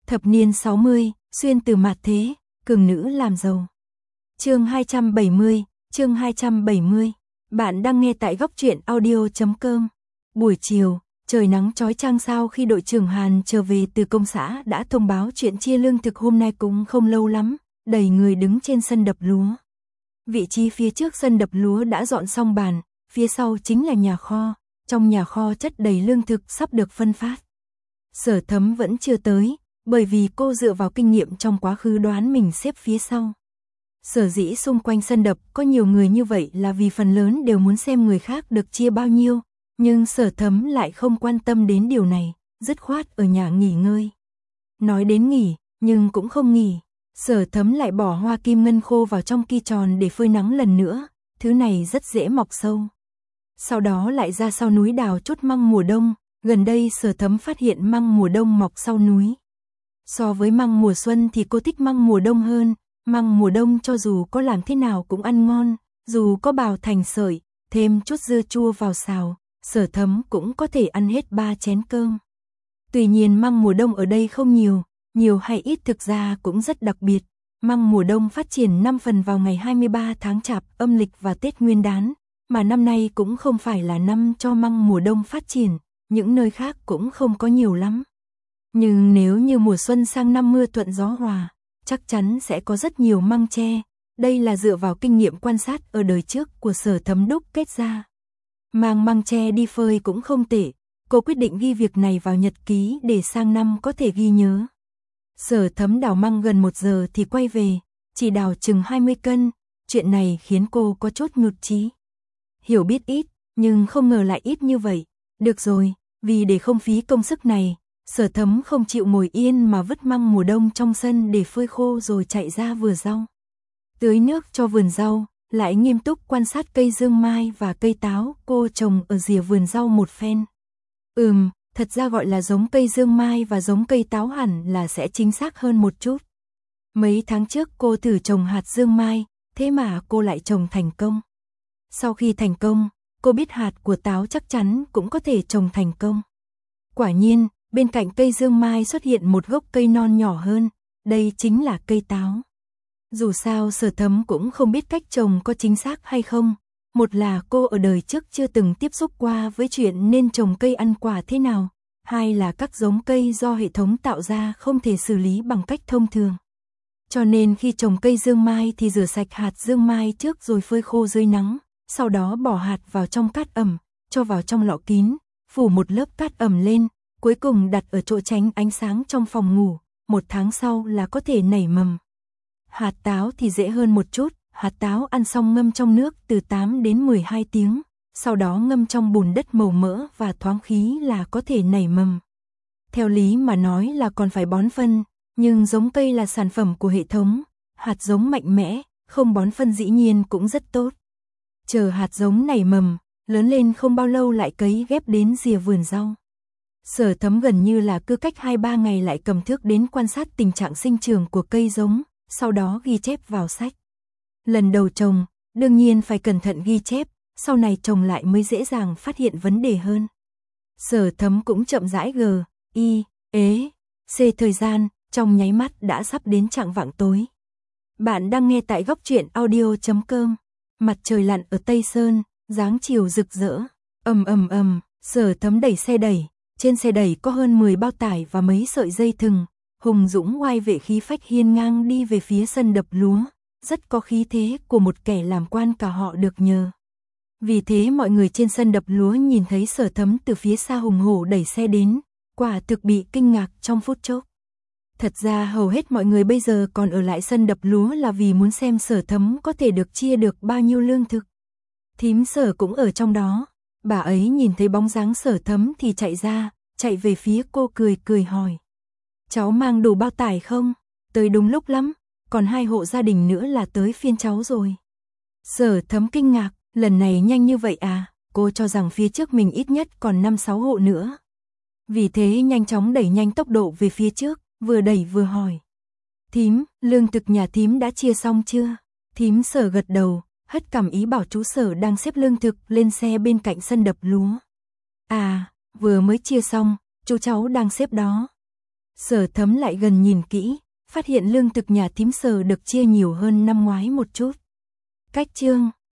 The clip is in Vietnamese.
Thập niên 60, xuyên từ mạt thế, cường nữ làm giàu. Chương 270. Bạn đang nghe tại góc truyện audio.com. Buổi chiều, trời nắng chói chang sau khi đội trưởng Hàn trở về từ công xã đã thông báo chuyện chia lương thực hôm nay cũng không lâu lắm, đầy người đứng trên sân đập lúa. Vị trí phía trước sân đập lúa đã dọn xong bàn, phía sau chính là nhà kho, trong nhà kho chất đầy lương thực sắp được phân phát. Sở Thấm vẫn chưa tới, bởi vì cô dựa vào kinh nghiệm trong quá khứ đoán mình xếp phía sau. Sở dĩ xung quanh sân đập có nhiều người như vậy là vì phần lớn đều muốn xem người khác được chia bao nhiêu, nhưng Sở Thấm lại không quan tâm đến điều này, dứt khoát ở nhà nghỉ ngơi. Nói đến nghỉ, nhưng cũng không nghỉ, Sở Thấm lại bỏ hoa kim ngân khô vào trong ki tròn để phơi nắng lần nữa, thứ này rất dễ mọc sâu. Sau đó lại ra sau núi đào chút măng mùa đông, gần đây Sở Thấm phát hiện măng mùa đông mọc sau núi. So với măng mùa xuân thì cô thích măng mùa đông hơn, măng mùa đông cho dù có làm thế nào cũng ăn ngon, dù có bào thành sợi, thêm chút dưa chua vào xào, Sở Thấm cũng có thể ăn hết 3 chén cơm. Tuy nhiên măng mùa đông ở đây không nhiều, nhiều hay ít thực ra cũng rất đặc biệt. Măng mùa đông phát triển 5 phần vào ngày 23 tháng Chạp âm lịch và Tết Nguyên đán, mà năm nay cũng không phải là năm cho măng mùa đông phát triển, những nơi khác cũng không có nhiều lắm. Nhưng nếu như mùa xuân sang năm mưa thuận gió hòa, chắc chắn sẽ có rất nhiều măng tre. Đây là dựa vào kinh nghiệm quan sát ở đời trước của Sở Thấm đúc kết ra. Mang măng tre đi phơi cũng không tệ, cô quyết định ghi việc này vào nhật ký để sang năm có thể ghi nhớ. Sở Thấm đào măng gần 1 giờ thì quay về, chỉ đào chừng 20 cân, chuyện này khiến cô có chút nhụt chí. Hiểu biết ít, nhưng không ngờ lại ít như vậy. Được rồi, vì để không phí công sức này, Sở Thấm không chịu ngồi yên mà vứt măng mùa đông trong sân để phơi khô rồi chạy ra vườn rau. Tưới nước cho vườn rau, lại nghiêm túc quan sát cây dương mai và cây táo cô trồng ở rìa vườn rau một phen. Thật ra gọi là giống cây dương mai và giống cây táo hẳn là sẽ chính xác hơn một chút. Mấy tháng trước cô thử trồng hạt dương mai, thế mà cô lại trồng thành công. Sau khi thành công, cô biết hạt của táo chắc chắn cũng có thể trồng thành công. Quả nhiên, bên cạnh cây dương mai xuất hiện một gốc cây non nhỏ hơn, đây chính là cây táo. Dù sao Sở Thấm cũng không biết cách trồng có chính xác hay không. Một là cô ở đời trước chưa từng tiếp xúc qua với chuyện nên trồng cây ăn quả thế nào. Hai là các giống cây do hệ thống tạo ra không thể xử lý bằng cách thông thường. Cho nên khi trồng cây dương mai thì rửa sạch hạt dương mai trước rồi phơi khô dưới nắng. Sau đó bỏ hạt vào trong cát ẩm, cho vào trong lọ kín, phủ một lớp cát ẩm lên. Cuối cùng đặt ở chỗ tránh ánh sáng trong phòng ngủ. 1 tháng sau là có thể nảy mầm. Hạt táo thì dễ hơn một chút. Hạt táo ăn xong ngâm trong nước từ 8 đến 12 tiếng, sau đó ngâm trong bùn đất màu mỡ và thoáng khí là có thể nảy mầm. Theo lý mà nói là còn phải bón phân, nhưng giống cây là sản phẩm của hệ thống, hạt giống mạnh mẽ, không bón phân dĩ nhiên cũng rất tốt. Chờ hạt giống nảy mầm, lớn lên không bao lâu lại cấy ghép đến rìa vườn rau. Sở Thấm gần như là cứ cách 2-3 ngày lại cầm thước đến quan sát tình trạng sinh trưởng của cây giống, sau đó ghi chép vào sách. Lần đầu trồng, đương nhiên phải cẩn thận ghi chép, sau này trồng lại mới dễ dàng phát hiện vấn đề hơn. Sở Thấm cũng chậm rãi thời gian, trong nháy mắt đã sắp đến chạng vạng tối. Bạn đang nghe tại góc truyện audio.com. Mặt trời lặn ở Tây Sơn, dáng chiều rực rỡ. Sở Thấm đẩy xe đẩy, trên xe đẩy có hơn 10 bao tải và mấy sợi dây thừng, hùng dũng oai vệ khí phách hiên ngang đi về phía sân đập lúa. Rất có khí thế của một kẻ làm quan cả họ được nhờ. Vì thế mọi người trên sân đập lúa nhìn thấy Sở Thấm từ phía xa hùng hổ đẩy xe đến, quả thực bị kinh ngạc trong phút chốc. Thật ra hầu hết mọi người bây giờ còn ở lại sân đập lúa là vì muốn xem Sở Thấm có thể được chia được bao nhiêu lương thực. Thím Sở cũng ở trong đó, bà ấy nhìn thấy bóng dáng Sở Thấm thì chạy ra, chạy về phía cô cười hỏi. Cháu mang đủ bao tải không? Tới đúng lúc lắm. Còn 2 hộ gia đình nữa là tới phiên cháu rồi. Sở Thấm kinh ngạc, lần này nhanh như vậy à, cô cho rằng phía trước mình ít nhất còn 5-6 hộ nữa. Vì thế nhanh chóng đẩy nhanh tốc độ về phía trước, vừa đẩy vừa hỏi. Thím, lương thực nhà thím đã chia xong chưa? Thím Sở gật đầu, hất cằm ý bảo chú Sở đang xếp lương thực lên xe bên cạnh sân đập lúa. À, vừa mới chia xong, chú cháu đang xếp đó. Sở Thấm lại gần nhìn kỹ, phát hiện lương thực nhà thím Sở được chia nhiều hơn năm ngoái một chút. Cách chương